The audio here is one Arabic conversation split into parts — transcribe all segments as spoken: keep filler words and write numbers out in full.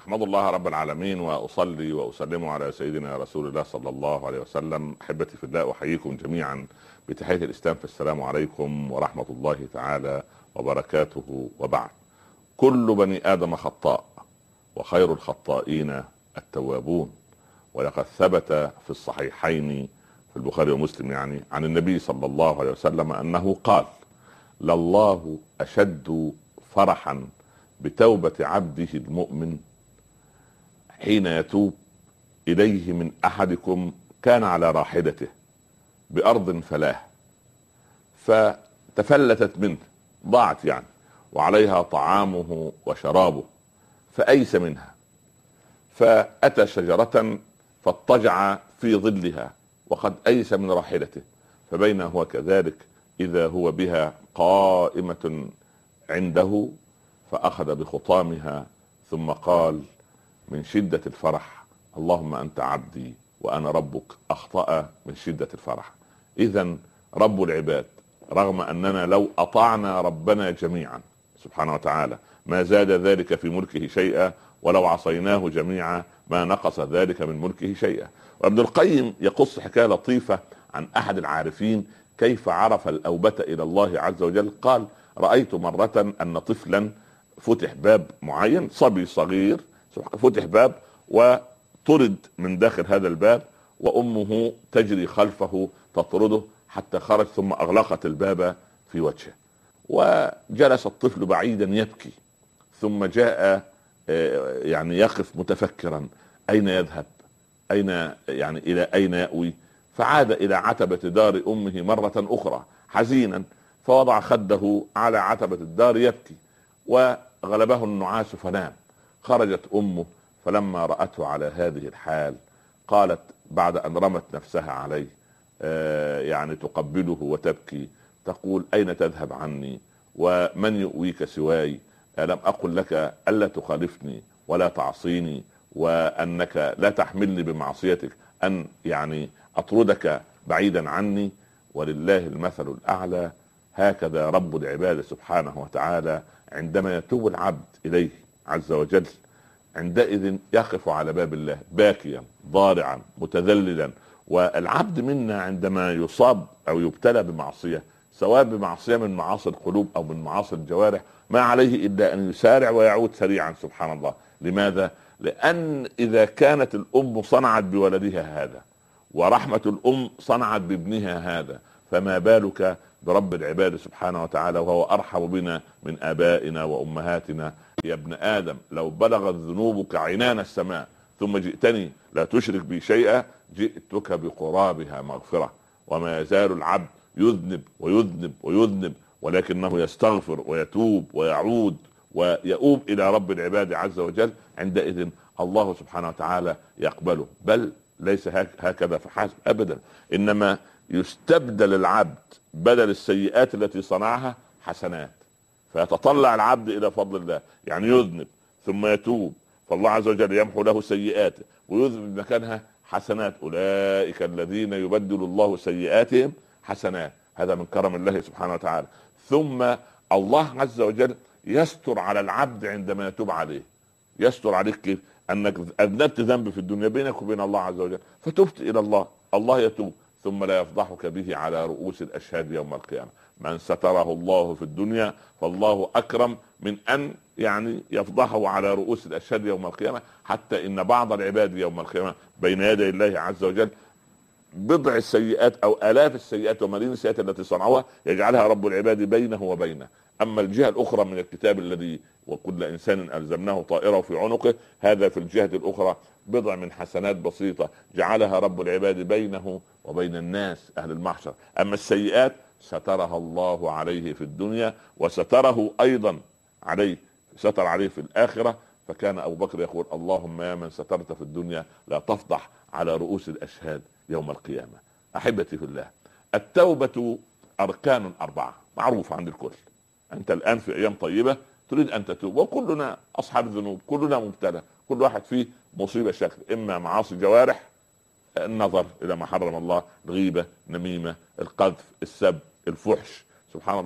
أحمد الله رب العالمين وأصلي وأسلم على سيدنا رسول الله صلى الله عليه وسلم. أحبتي في الله، أحييكم جميعا بتحية الإسلام، فالسلام عليكم ورحمة الله تعالى وبركاته. وبعد، كل بني آدم خطاء وخير الخطائين التوابون. ولقد ثبت في الصحيحين في البخاري ومسلم يعني عن النبي صلى الله عليه وسلم أنه قال: لله أشد فرحا بتوبة عبده المؤمن حين يتوب إليه من أحدكم كان على راحلته بأرض فلاه فتفلتت منه، ضاعت يعني، وعليها طعامه وشرابه، فأيس منها، فأتى شجرة فاضطجع في ظلها وقد أيس من راحلته، فبين هو كذلك إذا هو بها قائمة عنده، فأخذ بخطامها ثم قال من شدة الفرح: اللهم أنت عبدي وأنا ربك، أخطأ من شدة الفرح. إذن رب العباد، رغم أننا لو أطعنا ربنا جميعا سبحانه وتعالى ما زاد ذلك في ملكه شيئا، ولو عصيناه جميعا ما نقص ذلك من ملكه شيئا. وابن القيم يقص حكاية لطيفة عن أحد العارفين كيف عرف الأوبة إلى الله عز وجل. قال: رأيت مرة أن طفلا فتح باب معين، صبي صغير فتح باب وطرد من داخل هذا الباب، وأمه تجري خلفه تطرده حتى خرج، ثم أغلقت الباب في وجهه، وجلس الطفل بعيدا يبكي، ثم جاء يعني يقف متفكرا أين يذهب، أين يعني إلى أين يأوي. فعاد إلى عتبة دار أمه مرة أخرى حزينا، فوضع خده على عتبة الدار يبكي، وغلبه النعاس فنام. خرجت أمه فلما رأته على هذه الحال قالت بعد أن رمت نفسها عليه آه يعني تقبله وتبكي، تقول: أين تذهب عني ومن يؤويك سواي؟ ألم أقل لك ألا تخالفني ولا تعصيني، وأنك لا تحملني بمعصيتك أن يعني أطردك بعيدا عني؟ ولله المثل الأعلى. هكذا رب العباد سبحانه وتعالى عندما يتوب العبد إليه عز وجل، عندئذ يقف على باب الله باكيا ضارعا متذللا. والعبد منا عندما يصاب أو يبتلى بمعصية، سواء بمعصية من معاصي القلوب أو من معاصي الجوارح، ما عليه إلا أن يسارع ويعود سريعا سبحان الله. لماذا؟ لأن إذا كانت الأم صنعت بولدها هذا، ورحمة الأم صنعت بابنها هذا، فما بالك برب العباد سبحانه وتعالى، وهو أرحم بنا من آبائنا وأمهاتنا. يا ابن آدم، لو بلغت ذنوبك عنان السماء ثم جئتني لا تشرك بي شيئا جئتك بقرابها مغفرة. وما يزال العبد يذنب ويذنب ويذنب، ولكنه يستغفر ويتوب ويعود ويؤوب إلى رب العباد عز وجل. عندئذ الله سبحانه وتعالى يقبله، بل ليس هكذا فحسب أبدا، إنما يستبدل العبد بدل السيئات التي صنعها حسنات، فيتطلع العبد إلى فضل الله. يعني يذنب ثم يتوب، فالله عز وجل يمحو له سيئاته ويذنب مكانها حسنات. أولئك الذين يبدل الله سيئاتهم حسنات، هذا من كرم الله سبحانه وتعالى. ثم الله عز وجل يستر على العبد عندما يتوب عليه. يستر عليك كيف؟ أنك أذنبت ذنب في الدنيا بينك وبين الله عز وجل، فتبت إلى الله، الله يتوب، ثم لا يفضحك به على رؤوس الأشهاد يوم القيامة. من ستره الله في الدنيا فالله أكرم من أن يعني يفضحه على رؤوس الأشهاد يوم القيامة. حتى إن بعض العباد يوم القيامة بين يدي الله عز وجل بضع السيئات أو آلاف السيئات وملايين السيئات التي صنعوها يجعلها رب العباد بينه وبينه. أما الجهة الأخرى من الكتاب الذي وكل إنسان ألزمناه طائره في عنقه، هذا في الجهة الأخرى بضع من حسنات بسيطة جعلها رب العباد بينه وبين الناس أهل المحشر. أما السيئات سترها الله عليه في الدنيا، وستره أيضا عليه، ستر عليه في الآخرة. فكان أبو بكر يقول: اللهم يا من سترت في الدنيا لا تفضح على رؤوس الأشهاد يوم القيامة. أحبتي في الله، التوبة أركان أربعة معروفة عند الكل. أنت الآن في أيام طيبة تريد أن تتوب، وكلنا أصحاب ذنوب، كلنا مبتلى، كل واحد فيه مصيبة شكل، إما معاصي جوارح، النظر إلى ما حرم الله، الغيبة، نميمة، القذف، السب، الفحش، سبحان الله،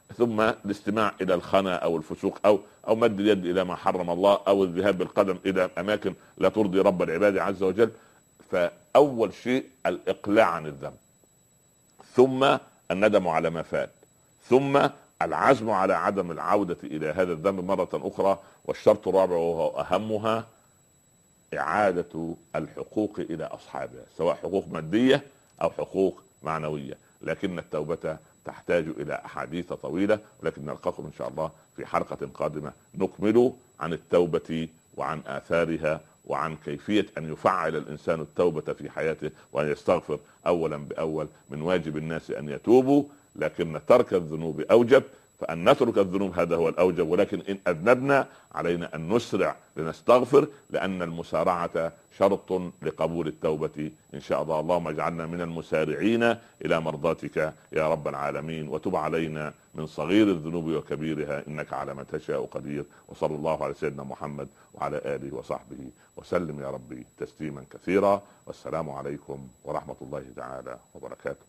ثم الاستماع الى الخنا او الفسوق او او مد اليد الى ما حرم الله او الذهاب بالقدم الى اماكن لا ترضي رب العباد عز وجل. فاول شيء الاقلاع عن الذنب، ثم الندم على ما فات، ثم العزم على عدم العودة الى هذا الذنب مرة اخرى. والشرط الرابع وهو اهمها اعادة الحقوق الى اصحابها، سواء حقوق مادية او حقوق معنوية. لكن التوبة تحتاج الى احاديث طويلة، ولكن نلقاكم ان شاء الله في حلقة قادمة نكمل عن التوبة وعن آثارها وعن كيفية أن يفعل الإنسان التوبة في حياته، وأن يستغفر أولا بأول. من واجب الناس أن يتوبوا، لكن ترك الذنوب أوجب، فأن نترك الذنوب هذا هو الأوجب. ولكن إن أذنبنا علينا أن نسرع لنستغفر، لأن المسارعة شرط لقبول التوبة إن شاء الله. اللهم اجعلنا من المسارعين إلى مرضاتك يا رب العالمين، وتب علينا من صغير الذنوب وكبيرها، إنك على ما تشاء قدير. وصلى الله على سيدنا محمد وعلى آله وصحبه وسلم يا ربي تسليما كثيرا. والسلام عليكم ورحمة الله تعالى وبركاته.